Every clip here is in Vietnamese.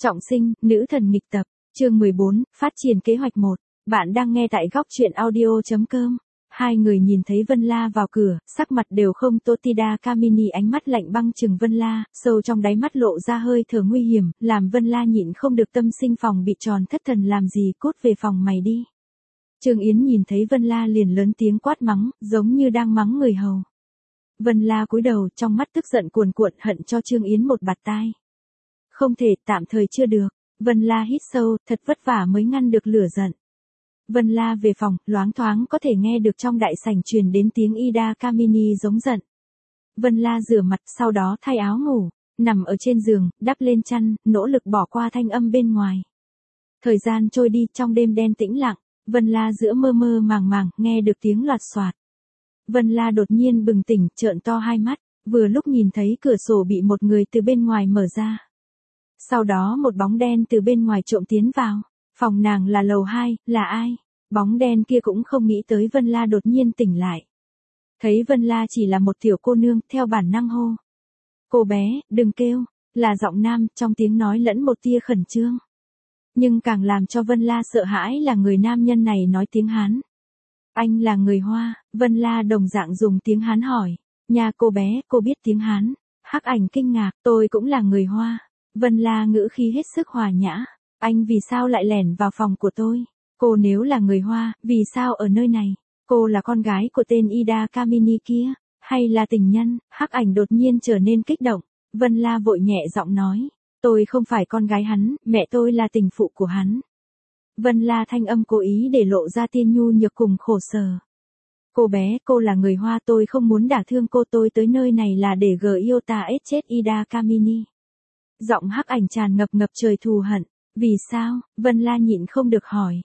Trọng sinh, nữ thần nghịch tập, chương 14, phát triển kế hoạch 1. Bạn đang nghe tại góc truyện audio.com. Hai người nhìn thấy Vân La vào cửa, sắc mặt đều không tốt. Tida Kamini ánh mắt lạnh băng chừng Vân La, sâu trong đáy mắt lộ ra hơi thở nguy hiểm, làm Vân La nhịn không được tâm sinh phòng bị tròn thất thần làm gì, cút về phòng mày đi. Trương Yến nhìn thấy Vân La liền lớn tiếng quát mắng, giống như đang mắng người hầu. Vân La cúi đầu, trong mắt tức giận cuồn cuộn, hận cho Trương Yến một bạt tai. Không thể, tạm thời chưa được. Vân La hít sâu, thật vất vả mới ngăn được lửa giận. Vân La về phòng, loáng thoáng có thể nghe được trong đại sảnh truyền đến tiếng Ida Kamini giống giận. Vân La rửa mặt, sau đó thay áo ngủ, nằm ở trên giường, đắp lên chăn, nỗ lực bỏ qua thanh âm bên ngoài. Thời gian trôi đi, trong đêm đen tĩnh lặng, Vân La giữa mơ mơ màng màng, nghe được tiếng loạt xoạt. Vân La đột nhiên bừng tỉnh, trợn to hai mắt, vừa lúc nhìn thấy cửa sổ bị một người từ bên ngoài mở ra. Sau đó một bóng đen từ bên ngoài trộm tiến vào. Phòng nàng là lầu 2, là ai? Bóng đen kia cũng không nghĩ tới Vân La đột nhiên tỉnh lại. Thấy Vân La chỉ là một tiểu cô nương, theo bản năng hô. Cô bé, đừng kêu, là giọng nam, trong tiếng nói lẫn một tia khẩn trương. Nhưng càng làm cho Vân La sợ hãi là người nam nhân này nói tiếng Hán. Anh là người Hoa, Vân La đồng dạng dùng tiếng Hán hỏi. Nhà cô bé, cô biết tiếng Hán. Hắc Ảnh kinh ngạc, tôi cũng là người Hoa. Vân La ngữ khí hết sức hòa nhã. Anh vì sao lại lẻn vào phòng của tôi? Cô nếu là người Hoa, vì sao ở nơi này? Cô là con gái của tên Ida Kamini kia, hay là tình nhân? Hắc Ảnh đột nhiên trở nên kích động. Vân La vội nhẹ giọng nói. Tôi không phải con gái hắn, mẹ tôi là tình phụ của hắn. Vân La thanh âm cố ý để lộ ra tiên nhu nhược cùng khổ sở. Cô bé, cô là người Hoa, tôi không muốn đả thương cô, tôi tới nơi này là để Giota chết Ida Kamini. Giọng Hắc Ảnh tràn ngập trời thù hận. Vì sao? Vân La nhịn không được hỏi.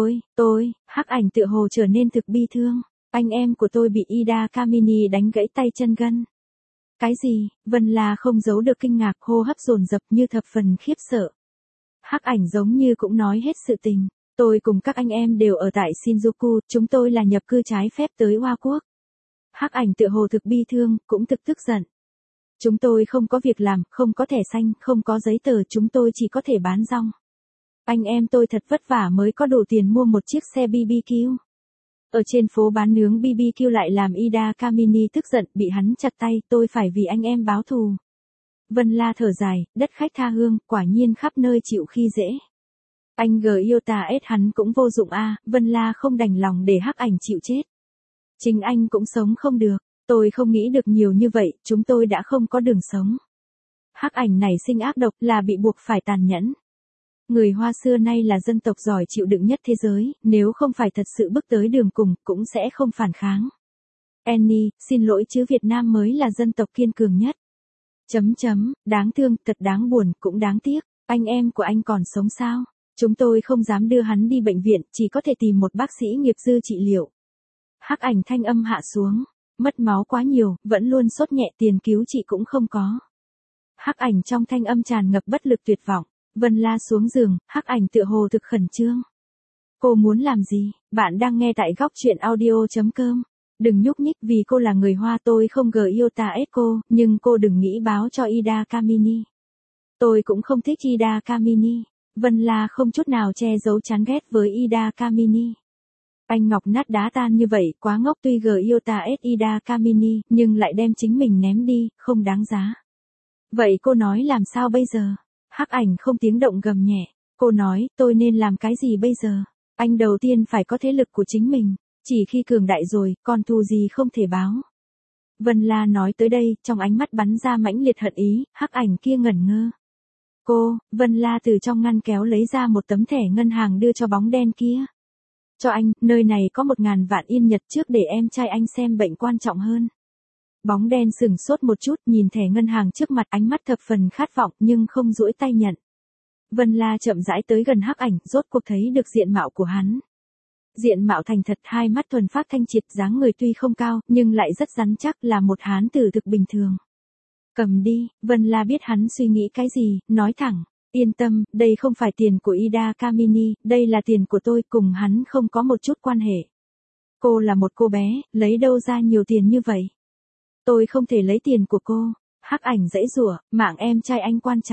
Hắc Ảnh tựa hồ trở nên thực bi thương. Anh em của tôi bị Ida Kamini đánh gãy tay chân gân. Cái gì? Vân La không giấu được kinh ngạc, hô hấp dồn dập như thập phần khiếp sợ. Hắc Ảnh giống như cũng nói hết sự tình. Tôi cùng các anh em đều ở tại Shinjuku, chúng tôi là nhập cư trái phép tới Hoa Quốc. Hắc Ảnh tựa hồ thực bi thương, cũng thực tức giận. Chúng tôi không có việc làm, không có thẻ xanh, không có giấy tờ, chúng tôi chỉ có thể bán rong. Anh em tôi thật vất vả mới có đủ tiền mua một chiếc xe BBQ. Ở trên phố bán nướng BBQ lại làm Ida Kamini tức giận, bị hắn chặt tay, tôi phải vì anh em báo thù. Vân La thở dài, đất khách tha hương, quả nhiên khắp nơi chịu khi dễ. Anh Giota hắn cũng vô dụng a. Vân La không đành lòng để Hắc Ảnh chịu chết. Chính anh cũng sống không được. Tôi không nghĩ được nhiều như vậy, chúng tôi đã không có đường sống. Hắc Ảnh nảy sinh ác độc là bị buộc phải tàn nhẫn. Người Hoa xưa nay là dân tộc giỏi chịu đựng nhất thế giới, nếu không phải thật sự bước tới đường cùng, cũng sẽ không phản kháng. Annie, xin lỗi chứ Việt Nam mới là dân tộc kiên cường nhất. Đáng thương, thật đáng buồn, cũng đáng tiếc. Anh em của anh còn sống sao? Chúng tôi không dám đưa hắn đi bệnh viện, chỉ có thể tìm một bác sĩ nghiệp dư trị liệu. Hắc Ảnh thanh âm hạ xuống. Mất máu quá nhiều, vẫn luôn sốt nhẹ, tiền cứu trị cũng không có. Hắc Ảnh trong thanh âm tràn ngập bất lực tuyệt vọng. Vân La xuống giường, Hắc Ảnh tựa hồ thực khẩn trương. Cô muốn làm gì? Bạn đang nghe tại góc truyện audio.com. Đừng nhúc nhích, vì cô là người Hoa, tôi không Giota cô, nhưng cô đừng nghĩ báo cho Ida Kamini. Tôi cũng không thích Ida Kamini. Vân La không chút nào che giấu chán ghét với Ida Kamini. Anh ngọc nát đá tan như vậy, quá ngốc, tuy Giota Ida Kamini, nhưng lại đem chính mình ném đi, không đáng giá. Vậy cô nói làm sao bây giờ? Hắc Ảnh không tiếng động gầm nhẹ. Cô nói, tôi nên làm cái gì bây giờ? Anh đầu tiên phải có thế lực của chính mình. Chỉ khi cường đại rồi, còn thù gì không thể báo. Vân La nói tới đây, trong ánh mắt bắn ra mãnh liệt hận ý, Hắc Ảnh kia ngẩn ngơ. Vân La từ trong ngăn kéo lấy ra một tấm thẻ ngân hàng đưa cho bóng đen kia. Cho anh, nơi này có 1.000 vạn yên Nhật trước để em trai anh xem bệnh quan trọng hơn. Bóng đen sửng sốt một chút, nhìn thẻ ngân hàng trước mặt, ánh mắt thập phần khát vọng nhưng không duỗi tay nhận. Vân La chậm rãi tới gần Hắc Ảnh, rốt cuộc thấy được diện mạo của hắn. Diện mạo thành thật, hai mắt thuần phác thanh triệt, dáng người tuy không cao, nhưng lại rất rắn chắc, là một hán tử thực bình thường. Cầm đi. Vân La biết hắn suy nghĩ cái gì, nói thẳng. Yên tâm, đây không phải tiền của Ida Kamini, đây là tiền của tôi, cùng hắn không có một chút quan hệ. Cô là một cô bé, lấy đâu ra nhiều tiền như vậy? Tôi không thể lấy tiền của cô. Hắc Ảnh giãy giụa, mạng em trai anh quan trọng.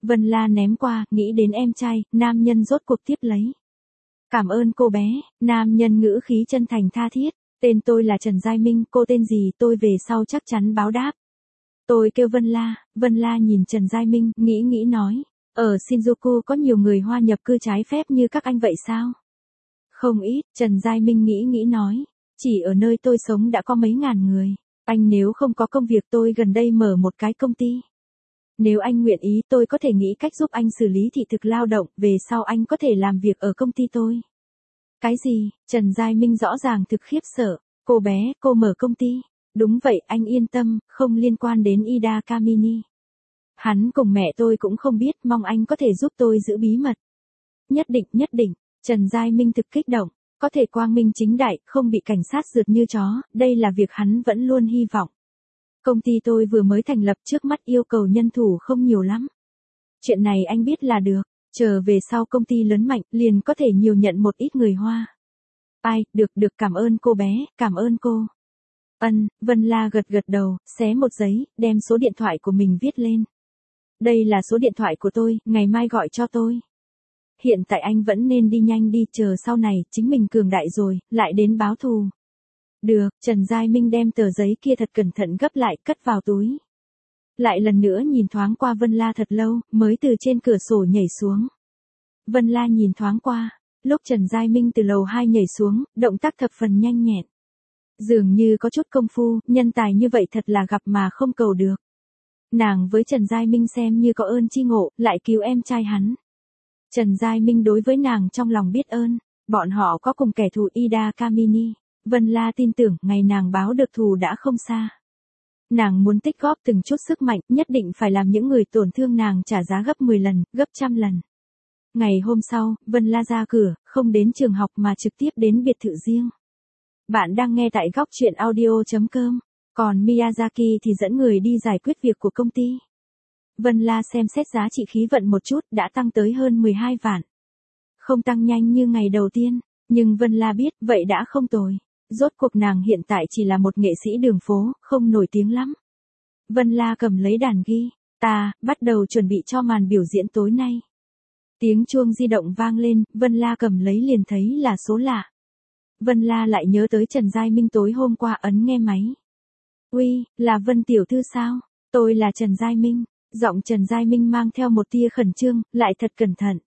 Vân La ném qua, nghĩ đến em trai, nam nhân rốt cuộc tiếp lấy. Cảm ơn cô bé, nam nhân ngữ khí chân thành tha thiết. Tên tôi là Trần Giai Minh, cô tên gì tôi về sau chắc chắn báo đáp. Tôi kêu Vân La nhìn Trần Giai Minh, nghĩ nói. Ở Shinjuku có nhiều người Hoa nhập cư trái phép như các anh vậy sao? Không ít, Trần Giai Minh nghĩ nói. Chỉ ở nơi tôi sống đã có mấy ngàn người. Anh nếu không có công việc tôi gần đây mở một cái công ty. Nếu anh nguyện ý tôi có thể nghĩ cách giúp anh xử lý thị thực lao động, về sau anh có thể làm việc ở công ty tôi. Cái gì? Trần Giai Minh rõ ràng thực khiếp sợ. Cô bé, cô mở công ty. Đúng vậy, anh yên tâm, không liên quan đến Ida Kamini. Hắn cùng mẹ tôi cũng không biết, mong anh có thể giúp tôi giữ bí mật. Nhất định, Trần Giai Minh thực kích động, có thể quang minh chính đại, không bị cảnh sát rượt như chó, đây là việc hắn vẫn luôn hy vọng. Công ty tôi vừa mới thành lập, trước mắt yêu cầu nhân thủ không nhiều lắm. Chuyện này anh biết là được, chờ về sau công ty lớn mạnh, liền có thể nhiều nhận một ít người Hoa. Ai, được cảm ơn cô bé, cảm ơn cô. Vân La gật đầu, xé một giấy, đem số điện thoại của mình viết lên. Đây là số điện thoại của tôi, ngày mai gọi cho tôi. Hiện tại anh vẫn nên đi nhanh đi, chờ sau này, chính mình cường đại rồi, lại đến báo thù. Được, Trần Giai Minh đem tờ giấy kia thật cẩn thận gấp lại, cất vào túi. Lại lần nữa nhìn thoáng qua Vân La thật lâu, mới từ trên cửa sổ nhảy xuống. Vân La nhìn thoáng qua, lúc Trần Giai Minh từ lầu 2 nhảy xuống, động tác thập phần nhanh nhẹn. Dường như có chút công phu, nhân tài như vậy thật là gặp mà không cầu được. Nàng với Trần Giai Minh xem như có ơn chi ngộ, lại cứu em trai hắn. Trần Giai Minh đối với nàng trong lòng biết ơn, bọn họ có cùng kẻ thù Ida Kamini. Vân La tin tưởng, ngày nàng báo được thù đã không xa. Nàng muốn tích góp từng chút sức mạnh, nhất định phải làm những người tổn thương nàng trả giá gấp 10 lần, gấp trăm lần. Ngày hôm sau, Vân La ra cửa, không đến trường học mà trực tiếp đến biệt thự riêng. Bạn đang nghe tại góc truyện audio.com, còn Miyazaki thì dẫn người đi giải quyết việc của công ty. Vân La xem xét giá trị khí vận một chút, đã tăng tới hơn 12 vạn. Không tăng nhanh như ngày đầu tiên, nhưng Vân La biết, vậy đã không tồi. Rốt cuộc nàng hiện tại chỉ là một nghệ sĩ đường phố, không nổi tiếng lắm. Vân La cầm lấy đàn ghi, bắt đầu chuẩn bị cho màn biểu diễn tối nay. Tiếng chuông di động vang lên, Vân La cầm lấy liền thấy là số lạ. Vân La lại nhớ tới Trần Giai Minh tối hôm qua, ấn nghe máy. Uy, là Vân tiểu thư sao? Tôi là Trần Giai Minh. Giọng Trần Giai Minh mang theo một tia khẩn trương, lại thật cẩn thận.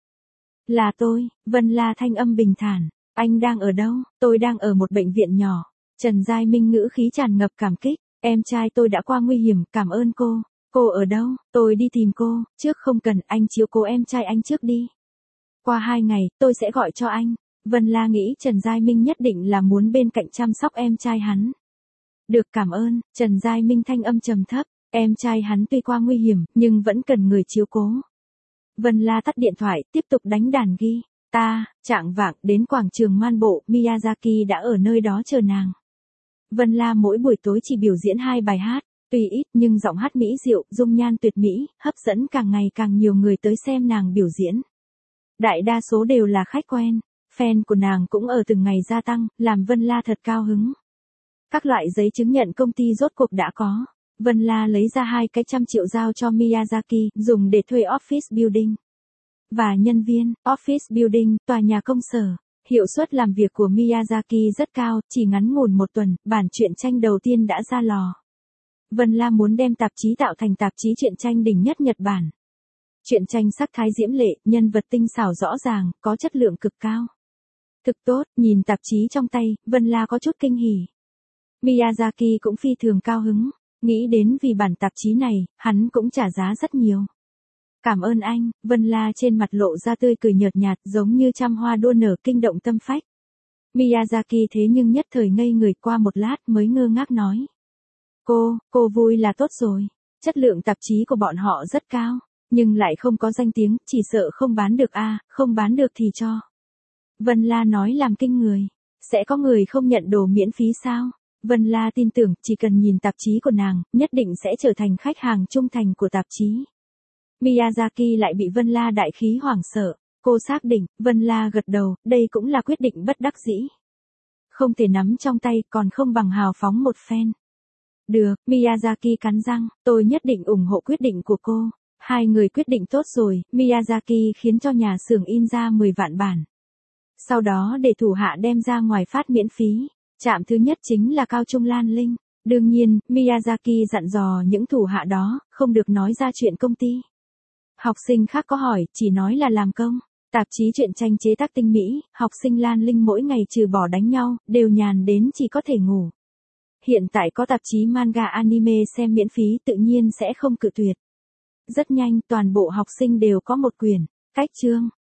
Là tôi, Vân La thanh âm bình thản. Anh đang ở đâu? Tôi đang ở một bệnh viện nhỏ. Trần Giai Minh ngữ khí tràn ngập cảm kích. Em trai tôi đã qua nguy hiểm, cảm ơn cô. Cô ở đâu? Tôi đi tìm cô. Trước không cần, anh chiếu cố em trai anh trước đi. Qua 2 ngày, tôi sẽ gọi cho anh. Vân La nghĩ Trần Giai Minh nhất định là muốn bên cạnh chăm sóc em trai hắn. Được, cảm ơn. Trần Giai Minh thanh âm trầm thấp. Em trai hắn tuy qua nguy hiểm, nhưng vẫn cần người chiếu cố. Vân La tắt điện thoại, tiếp tục đánh đàn ghi. Chạng vạng, đến quảng trường Man Bộ, Miyazaki đã ở nơi đó chờ nàng. Vân La mỗi buổi tối chỉ biểu diễn 2 bài hát, tuy ít nhưng giọng hát mỹ diệu, dung nhan tuyệt mỹ, hấp dẫn càng ngày càng nhiều người tới xem nàng biểu diễn. Đại đa số đều là khách quen, fan của nàng cũng ở từng ngày gia tăng, làm Vân La thật cao hứng. Các loại giấy chứng nhận công ty rốt cuộc đã có. Vân La lấy ra 2 cái 100 triệu giao cho Miyazaki, dùng để thuê office building. Và nhân viên, office building, tòa nhà công sở. Hiệu suất làm việc của Miyazaki rất cao, chỉ ngắn ngủn 1 tuần, bản truyện tranh đầu tiên đã ra lò. Vân La muốn đem tạp chí tạo thành tạp chí truyện tranh đỉnh nhất Nhật Bản. Truyện tranh sắc thái diễm lệ, nhân vật tinh xảo rõ ràng, có chất lượng cực cao. Thực tốt, nhìn tạp chí trong tay, Vân La có chút kinh hỉ. Miyazaki cũng phi thường cao hứng, nghĩ đến vì bản tạp chí này, hắn cũng trả giá rất nhiều. Cảm ơn anh, Vân La trên mặt lộ ra tươi cười nhợt nhạt, giống như trăm hoa đua nở kinh động tâm phách. Miyazaki thế nhưng nhất thời ngây người, qua một lát mới ngơ ngác nói. Cô vui là tốt rồi. Chất lượng tạp chí của bọn họ rất cao, nhưng lại không có danh tiếng, chỉ sợ không bán được không bán được thì cho. Vân La nói làm kinh người. Sẽ có người không nhận đồ miễn phí sao? Vân La tin tưởng, chỉ cần nhìn tạp chí của nàng, nhất định sẽ trở thành khách hàng trung thành của tạp chí. Miyazaki lại bị Vân La đại khí hoảng sợ. Cô xác định, Vân La gật đầu, đây cũng là quyết định bất đắc dĩ. Không thể nắm trong tay, còn không bằng hào phóng một phen. Được, Miyazaki cắn răng, tôi nhất định ủng hộ quyết định của cô. Hai người quyết định tốt rồi, Miyazaki khiến cho nhà xưởng in ra 10 vạn bản. Sau đó để thủ hạ đem ra ngoài phát miễn phí. Trạm thứ nhất chính là Cao Trung Lan Linh. Đương nhiên, Miyazaki dặn dò những thủ hạ đó, không được nói ra chuyện công ty. Học sinh khác có hỏi, chỉ nói là làm công. Tạp chí truyện tranh chế tác tinh mỹ, học sinh Lan Linh mỗi ngày trừ bỏ đánh nhau, đều nhàn đến chỉ có thể ngủ. Hiện tại có tạp chí manga anime xem miễn phí tự nhiên sẽ không cự tuyệt. Rất nhanh, toàn bộ học sinh đều có một quyển. Cách chương.